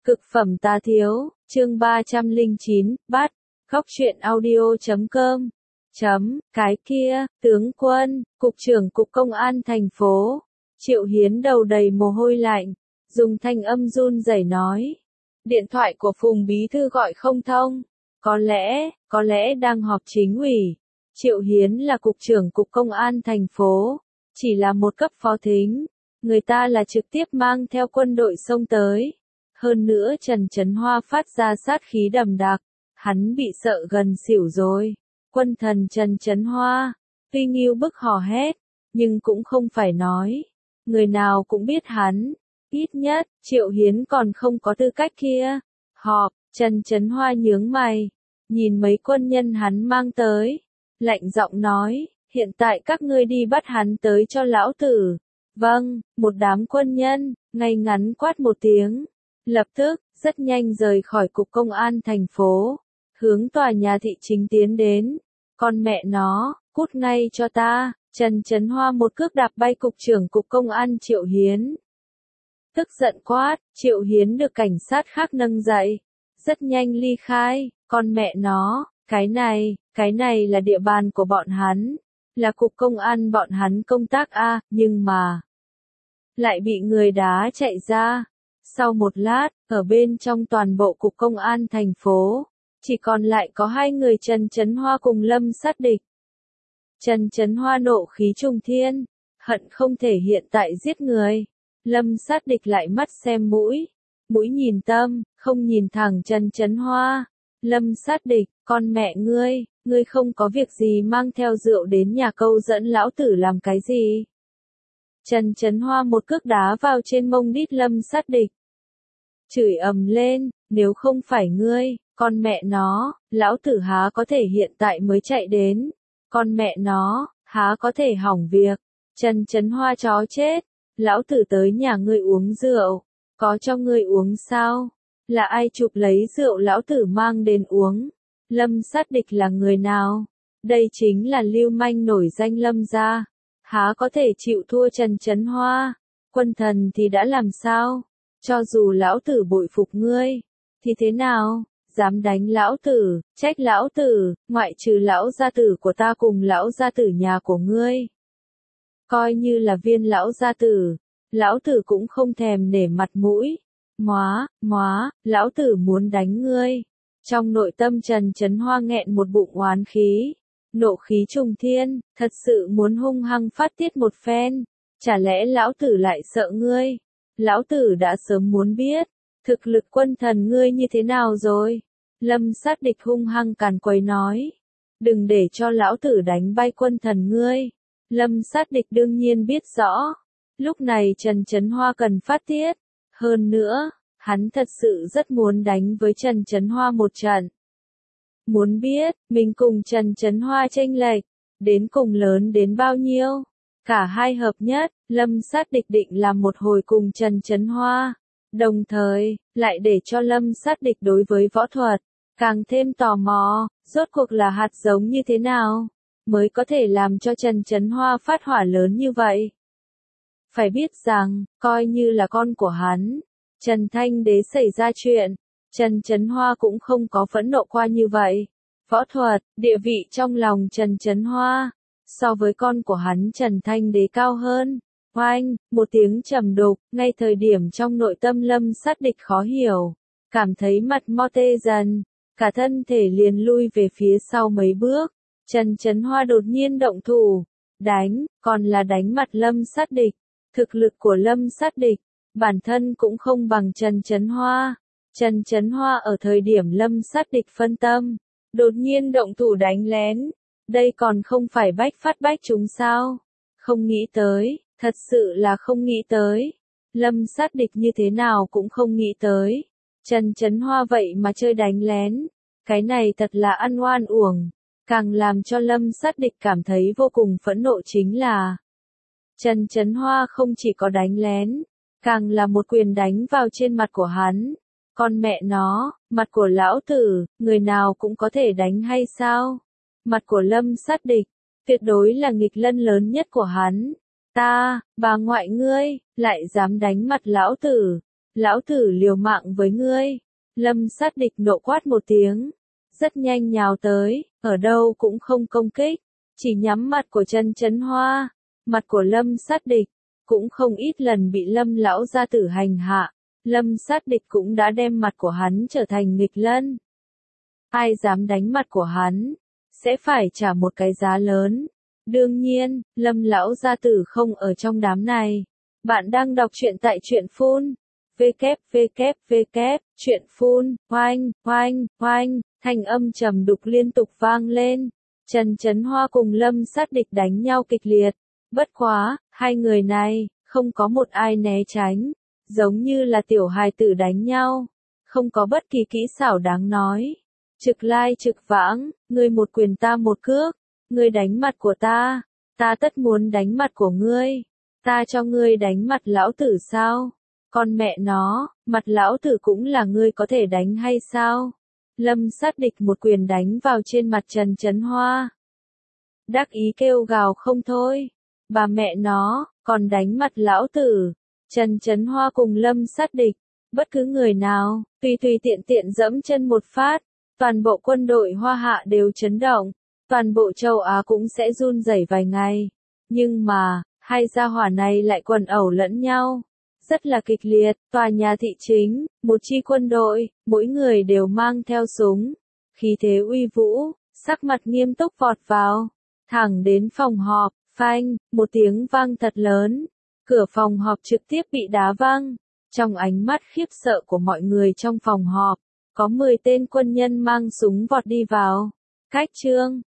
Cực phẩm tá thiếu, chương 309, bắt, góc truyện audio.com. Cái kia, tướng quân, cục trưởng cục công an thành phố. Triệu Hiến đầu đầy mồ hôi lạnh, dùng thanh âm run rẩy nói. Điện thoại của Phùng Bí Thư gọi không thông. Có lẽ đang họp chính ủy. Triệu Hiến là cục trưởng cục công an thành phố, chỉ là một cấp phó thính. Người ta là trực tiếp mang theo quân đội xông tới. Hơn nữa Trần Chấn Hoa phát ra sát khí đậm đặc, hắn bị sợ gần xỉu rồi. Quân thần Trần Chấn Hoa, tuy nghiêu bức hò hét, nhưng cũng không phải nói. Người nào cũng biết hắn, ít nhất, Triệu Hiến còn không có tư cách kia. Họp, Trần Chấn Hoa nhướng mày, nhìn mấy quân nhân hắn mang tới, lạnh giọng nói, hiện tại các ngươi đi bắt hắn tới cho lão tử. Vâng, một đám quân nhân, ngay ngắn quát một tiếng. Lập tức, rất nhanh rời khỏi cục công an thành phố, hướng tòa nhà thị chính tiến đến. Con mẹ nó, cút ngay cho ta, Trần Chấn Hoa một cước đạp bay cục trưởng cục công an Triệu Hiến. Tức giận quát, Triệu Hiến được cảnh sát khác nâng dậy, rất nhanh ly khai, con mẹ nó, cái này là địa bàn của bọn hắn, là cục công an bọn hắn công tác a, nhưng mà lại bị người đá chạy ra. Sau một lát, ở bên trong toàn bộ cục công an thành phố, chỉ còn lại có hai người Trần Chấn Hoa cùng Lâm Sát Địch. Trần Chấn Hoa nộ khí trùng thiên, hận không thể hiện tại giết người. Lâm Sát Địch lại mắt xem mũi, mũi nhìn tâm, không nhìn thẳng Trần Chấn Hoa. Lâm Sát Địch, con mẹ ngươi không có việc gì mang theo rượu đến nhà câu dẫn lão tử làm cái gì? Trần Chấn Hoa một cước đá vào trên mông đít Lâm Sát Địch. Chửi ầm lên, nếu không phải ngươi, con mẹ nó, lão tử há có thể hiện tại mới chạy đến. Con mẹ nó, há có thể hỏng việc. Trần Chấn Hoa chó chết, lão tử tới nhà ngươi uống rượu, có cho ngươi uống sao? Là ai chụp lấy rượu lão tử mang đến uống? Lâm Sát Địch là người nào? Đây chính là lưu manh nổi danh Lâm gia. Há có thể chịu thua Trần Chấn Hoa? Quân thần thì đã làm sao? Cho dù lão tử bội phục ngươi, thì thế nào? Dám đánh lão tử, trách lão tử, ngoại trừ lão gia tử của ta cùng lão gia tử nhà của ngươi. Coi như là viên lão gia tử, lão tử cũng không thèm nể mặt mũi. Lão tử muốn đánh ngươi. Trong nội tâm Trần Chấn Hoa nghẹn một bụng oán khí. Nộ khí trùng thiên, thật sự muốn hung hăng phát tiết một phen. Chả lẽ lão tử lại sợ ngươi? Lão tử đã sớm muốn biết, thực lực quân thần ngươi như thế nào rồi? Lâm Sát Địch hung hăng càn quấy nói. Đừng để cho lão tử đánh bay quân thần ngươi. Lâm Sát Địch đương nhiên biết rõ. Lúc này Trần Chấn Hoa cần phát tiết. Hơn nữa, hắn thật sự rất muốn đánh với Trần Chấn Hoa một trận. Muốn biết, mình cùng Trần Chấn Hoa chênh lệch, đến cùng lớn đến bao nhiêu? Cả hai hợp nhất, Lâm Sát Địch định làm một hồi cùng Trần Chấn Hoa. Đồng thời, lại để cho Lâm Sát Địch đối với võ thuật, càng thêm tò mò, rốt cuộc là hạt giống như thế nào, mới có thể làm cho Trần Chấn Hoa phát hỏa lớn như vậy. Phải biết rằng, coi như là con của hắn, Trần Thanh Đế xảy ra chuyện, Trần Chấn Hoa cũng không có phẫn nộ qua như vậy. Võ thuật, địa vị trong lòng Trần Chấn Hoa, so với con của hắn Trần Thanh Đế cao hơn. Oanh, một tiếng trầm đục, ngay thời điểm trong nội tâm Lâm Sát Địch khó hiểu, cảm thấy mặt mo tê dần, cả thân thể liền lui về phía sau mấy bước. Trần Chấn Hoa đột nhiên động thủ, đánh, còn là đánh mặt Lâm Sát Địch. Thực lực của Lâm Sát Địch, bản thân cũng không bằng Trần Chấn Hoa. Trần Chấn Hoa ở thời điểm Lâm Sát Địch phân tâm, đột nhiên động thủ đánh lén. Đây còn không phải bách phát bách trúng sao? Không nghĩ tới, thật sự là không nghĩ tới. Lâm Sát Địch như thế nào cũng không nghĩ tới. Trần Chấn Hoa vậy mà chơi đánh lén. Cái này thật là ăn oan uổng. Càng làm cho Lâm Sát Địch cảm thấy vô cùng phẫn nộ chính là Trần Chấn Hoa không chỉ có đánh lén, càng là một quyền đánh vào trên mặt của hắn. Con mẹ nó, mặt của lão tử, người nào cũng có thể đánh hay sao? Mặt của Lâm Sát Địch, tuyệt đối là nghịch lân lớn nhất của hắn. Bà ngoại ngươi, lại dám đánh mặt lão tử. Lão tử liều mạng với ngươi. Lâm Sát Địch nộ quát một tiếng. Rất nhanh nhào tới, ở đâu cũng không công kích. Chỉ nhắm mặt của Chân Chấn Hoa. Mặt của Lâm Sát Địch cũng không ít lần bị Lâm lão gia tử hành hạ. Lâm Sát Địch cũng đã đem mặt của hắn trở thành nghịch lân. Ai dám đánh mặt của hắn, sẽ phải trả một cái giá lớn. Đương nhiên, Lâm lão gia tử không ở trong đám này. Bạn đang đọc truyện tại truyện phun. Truyện phun, oanh, thanh âm trầm đục liên tục vang lên. Trần Chấn Hoa cùng Lâm Sát Địch đánh nhau kịch liệt. Bất quá, hai người này, không có một ai né tránh. Giống như là tiểu hài tử đánh nhau. Không có bất kỳ kỹ xảo đáng nói. Trực lai trực vãng, ngươi một quyền ta một cước. Ngươi đánh mặt của ta tất muốn đánh mặt của ngươi. Ta cho ngươi đánh mặt lão tử sao? Con mẹ nó, mặt lão tử cũng là ngươi có thể đánh hay sao? Lâm Sát Địch một quyền đánh vào trên mặt Trần Chấn Hoa. Đắc ý kêu gào không thôi. Bà mẹ nó, còn đánh mặt lão tử. Trần Chấn Hoa cùng Lâm Sát Địch, bất cứ người nào, tùy tiện tiện dẫm chân một phát, toàn bộ quân đội Hoa Hạ đều chấn động, toàn bộ châu Á cũng sẽ run rẩy vài ngày. Nhưng mà, hai gia hỏa này lại quần ẩu lẫn nhau. Rất là kịch liệt, tòa nhà thị chính, một chi quân đội, mỗi người đều mang theo súng. Khí thế uy vũ, sắc mặt nghiêm túc vọt vào. Thẳng đến phòng họp, phanh, một tiếng vang thật lớn. Cửa phòng họp trực tiếp bị đá văng. Trong ánh mắt khiếp sợ của mọi người trong phòng họp, có 10 tên quân nhân mang súng vọt đi vào. Cách trương,